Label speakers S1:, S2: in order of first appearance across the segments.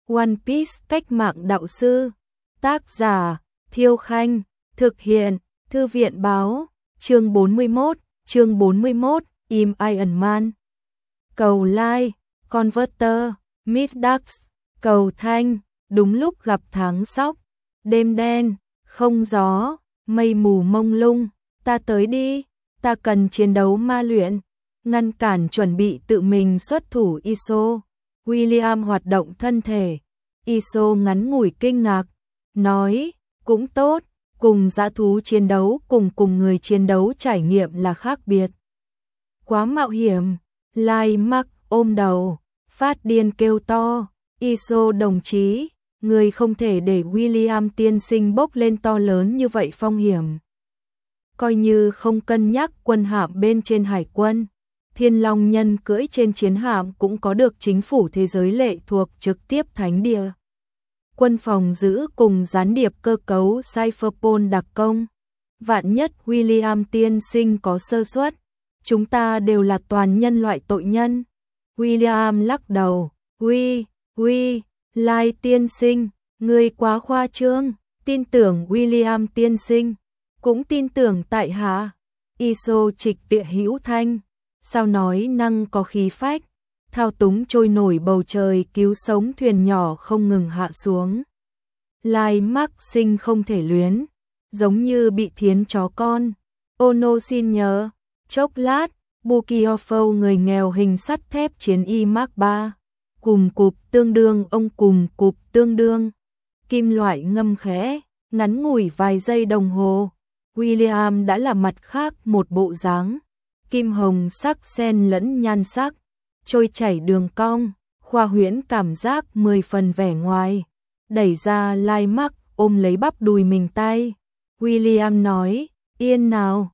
S1: One Piece cách mạng đạo sư. Tác giả Thiêu Khanh. Thực hiện Thư viện Báo. Chương 41, Im Iron Man. Cầu like, Converter, Middax, cầu thanh. Đúng lúc gặp tháng Sóc, đêm đen, không gió, mây mù mông lung. Ta tới đi, ta cần chiến đấu ma luyện. Ngăn cản chuẩn bị tự mình xuất thủ Iso. William hoạt động thân thể. Iso ngắn ngủi kinh ngạc, nói, cũng tốt, cùng dã thú chiến đấu cùng người chiến đấu trải nghiệm là khác biệt. Quá mạo hiểm. Lai Mark ôm đầu, phát điên kêu to, Iso đồng chí, người không thể để William tiên sinh bốc lên to lớn như vậy phong hiểm. Coi như không cân nhắc quân hạm bên trên hải quân, Thiên Long Nhân cưỡi trên chiến hạm cũng có được chính phủ thế giới lệ thuộc trực tiếp thánh địa. Quân phòng giữ cùng gián điệp cơ cấu Cypherpol đặc công. Vạn nhất William tiên sinh có sơ suất, chúng ta đều là toàn nhân loại tội nhân. William lắc đầu, Lai tiên sinh, ngươi quá khoa trương, tin tưởng William tiên sinh, cũng tin tưởng tại hạ. Iso trịch tịa hữu thanh, sao nói năng có khí phách, thao túng trôi nổi bầu trời cứu sống thuyền nhỏ không ngừng hạ xuống. Lai Mark sinh không thể luyến, giống như bị thiến chó con. Ono xin nhớ, chốc lát, Bukiofo người nghèo hình sắt thép chiến y Mark 3. Cùng cụp tương đương ông cùng cụp tương đương. Kim loại ngâm khẽ, ngắn ngủi vài giây đồng hồ. William đã là mặt khác một bộ dáng. Kim hồng sắc xen lẫn nhan sắc, trôi chảy đường cong, khoa huyễn cảm giác 10 phần vẻ ngoài. Đẩy ra Lai Mark ôm lấy bắp đùi mình tay. William nói, yên nào,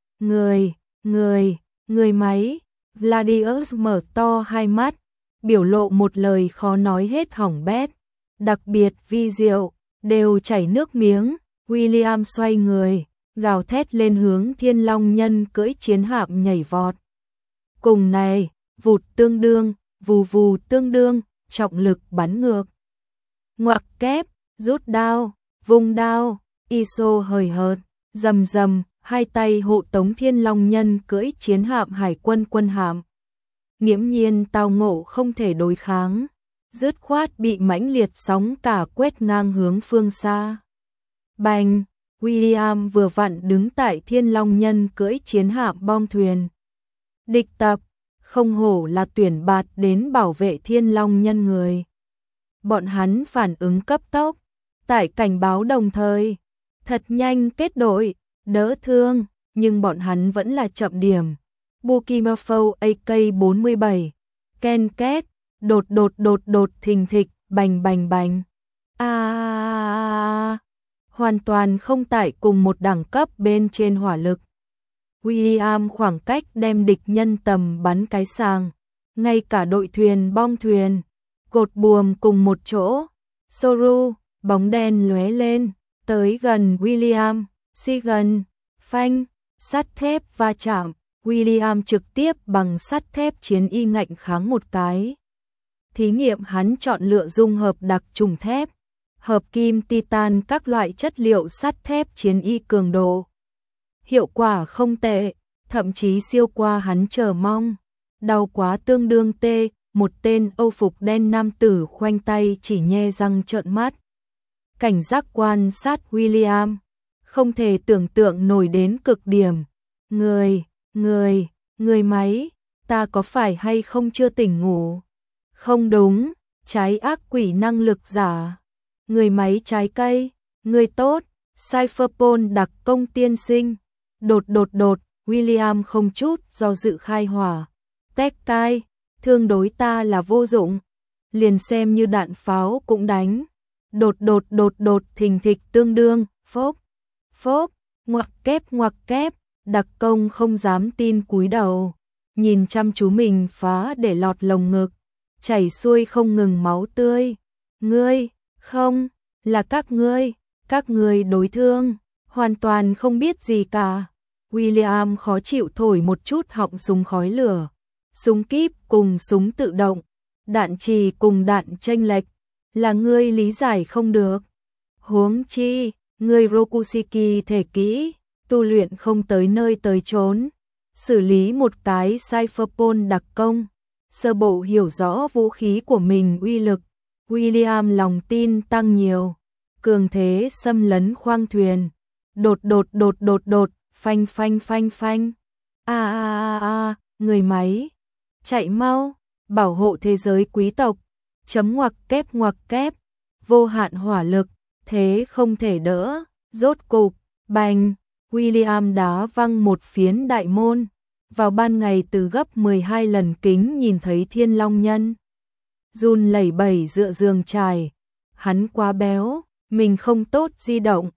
S1: người máy. Gladius mở to hai mắt, biểu lộ một lời khó nói hết hỏng bét. Đặc biệt vi diệu, đều chảy nước miếng. William xoay người, gào thét lên hướng Thiên Long Nhân cưỡi chiến hạm nhảy vọt. Cùng này, vụt tương đương, vù vù tương đương, trọng lực bắn ngược. Ngoặc kép, rút đao, vung đao, Iso hời hợt, rầm, hai tay hộ tống Thiên Long Nhân cưỡi chiến hạm hải quân quân hạm. Nghiễm nhiên tao ngộ không thể đối kháng, dứt khoát bị mãnh liệt sóng cả quét ngang hướng phương xa. Bành, William vừa vặn đứng tại Thiên Long Nhân cưỡi chiến hạm bom thuyền. Địch tập, không hổ là tuyển bạt đến bảo vệ Thiên Long Nhân người. Bọn hắn phản ứng cấp tốc, tại cảnh báo đồng thời, thật nhanh kết đội, đỡ thương, nhưng bọn hắn vẫn là chậm điểm. Bukiofo AK-47, ken két, đột thình thịch, bành. Hoàn toàn không tại cùng một đẳng cấp bên trên hỏa lực. William khoảng cách đem địch nhân tầm bắn cái sàng, ngay cả đội thuyền bom thuyền, cột buồm cùng một chỗ. Soru, bóng đen lóe lên, tới gần William, si gần, phanh, sắt thép va chạm. William trực tiếp bằng sắt thép chiến y ngạnh kháng một cái. Thí nghiệm hắn chọn lựa dung hợp đặc trùng thép, hợp kim titan các loại chất liệu sắt thép chiến y cường độ. Hiệu quả không tệ, thậm chí siêu qua hắn chờ mong. Đau quá tương đương tê, một tên Âu phục đen nam tử khoanh tay chỉ nhe răng trợn mắt. Cảnh giác quan sát William, không thể tưởng tượng nổi đến cực điểm. Người máy, ta có phải hay không chưa tỉnh ngủ? Không đúng, trái ác quỷ năng lực giả. Người máy trái cây, người tốt, Cypherpol đặc công tiên sinh. Đột, William không chút do dự khai hỏa. Tét cai, thương đối ta là vô dụng. Liền xem như đạn pháo cũng đánh. Đột, thình thịch tương đương, phốp, ngoặc kép, đặc công không dám tin cúi đầu. Nhìn chăm chú mình phá để lọt lồng ngực, chảy xuôi không ngừng máu tươi. Ngươi, không, là các ngươi đối thương, hoàn toàn không biết gì cả. William khó chịu thổi một chút họng súng khói lửa. Súng kíp cùng súng tự động, đạn trì cùng đạn chênh lệch, là ngươi lý giải không được. Huống chi, ngươi Rokushiki thể kỹ, tu luyện không tới nơi tới chốn, xử lý một cái Cypherpole đặc công, sơ bộ hiểu rõ vũ khí của mình uy lực. William lòng tin tăng nhiều, cường thế xâm lấn khoang thuyền, đột, phanh phanh phanh phanh. Người máy, chạy mau, bảo hộ thế giới quý tộc, chấm ngoặc kép, vô hạn hỏa lực, thế không thể đỡ, rốt cục, bành, William đá văng một phiến đại môn, vào ban ngày từ gấp 12 lần kính nhìn thấy Thiên Long Nhân. Run lẩy bẩy dựa giường trải, hắn quá béo, mình không tốt di động,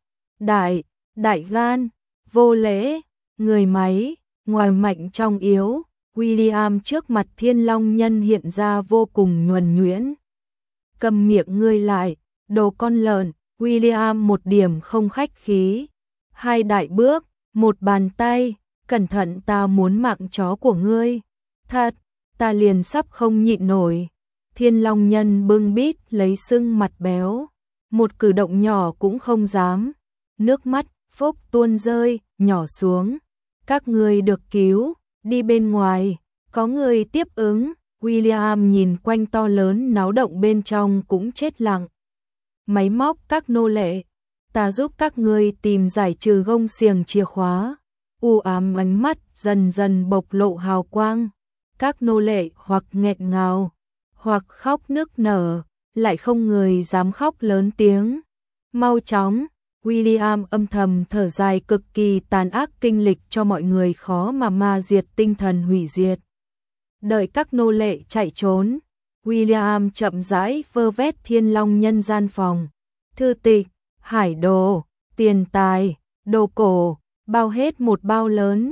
S1: đại gan, vô lễ, người máy, ngoài mạnh trong yếu, William trước mặt Thiên Long Nhân hiện ra vô cùng nhuần nhuyễn. Cầm miệng ngươi lại, đồ con lợn, William một điểm không khách khí. Hai đại bước, một bàn tay, cẩn thận ta muốn mạng chó của ngươi. Thật, ta liền sắp không nhịn nổi. Thiên Long Nhân bưng bít lấy sưng mặt béo, một cử động nhỏ cũng không dám. Nước mắt phốc tuôn rơi, nhỏ xuống. Các ngươi được cứu, đi bên ngoài, có người tiếp ứng. William nhìn quanh to lớn náo động bên trong cũng chết lặng. Máy móc các nô lệ, ta giúp các ngươi tìm giải trừ gông xiềng chìa khóa. U ám ánh mắt dần dần bộc lộ hào quang. Các nô lệ hoặc nghẹn ngào, hoặc khóc nức nở, lại không người dám khóc lớn tiếng. Mau chóng, William âm thầm thở dài, cực kỳ tàn ác kinh lịch cho mọi người khó mà ma diệt tinh thần hủy diệt. Đợi các nô lệ chạy trốn, William chậm rãi vơ vét Thiên Long Nhân gian phòng. Thư tịch, hải đồ, tiền tài, đồ cổ, bao hết một bao lớn.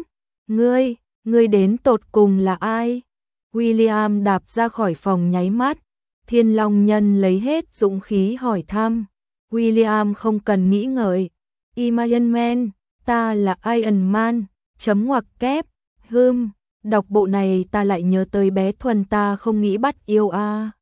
S1: Ngươi đến tột cùng là ai? William đạp ra khỏi phòng nháy mắt. Thiên Long Nhân lấy hết dũng khí hỏi thăm. William không cần nghĩ ngợi. Iron Man, ta là Iron Man, chấm ngoặc kép, đọc bộ này ta lại nhớ tới bé Thuần, ta không nghĩ bắt yêu a.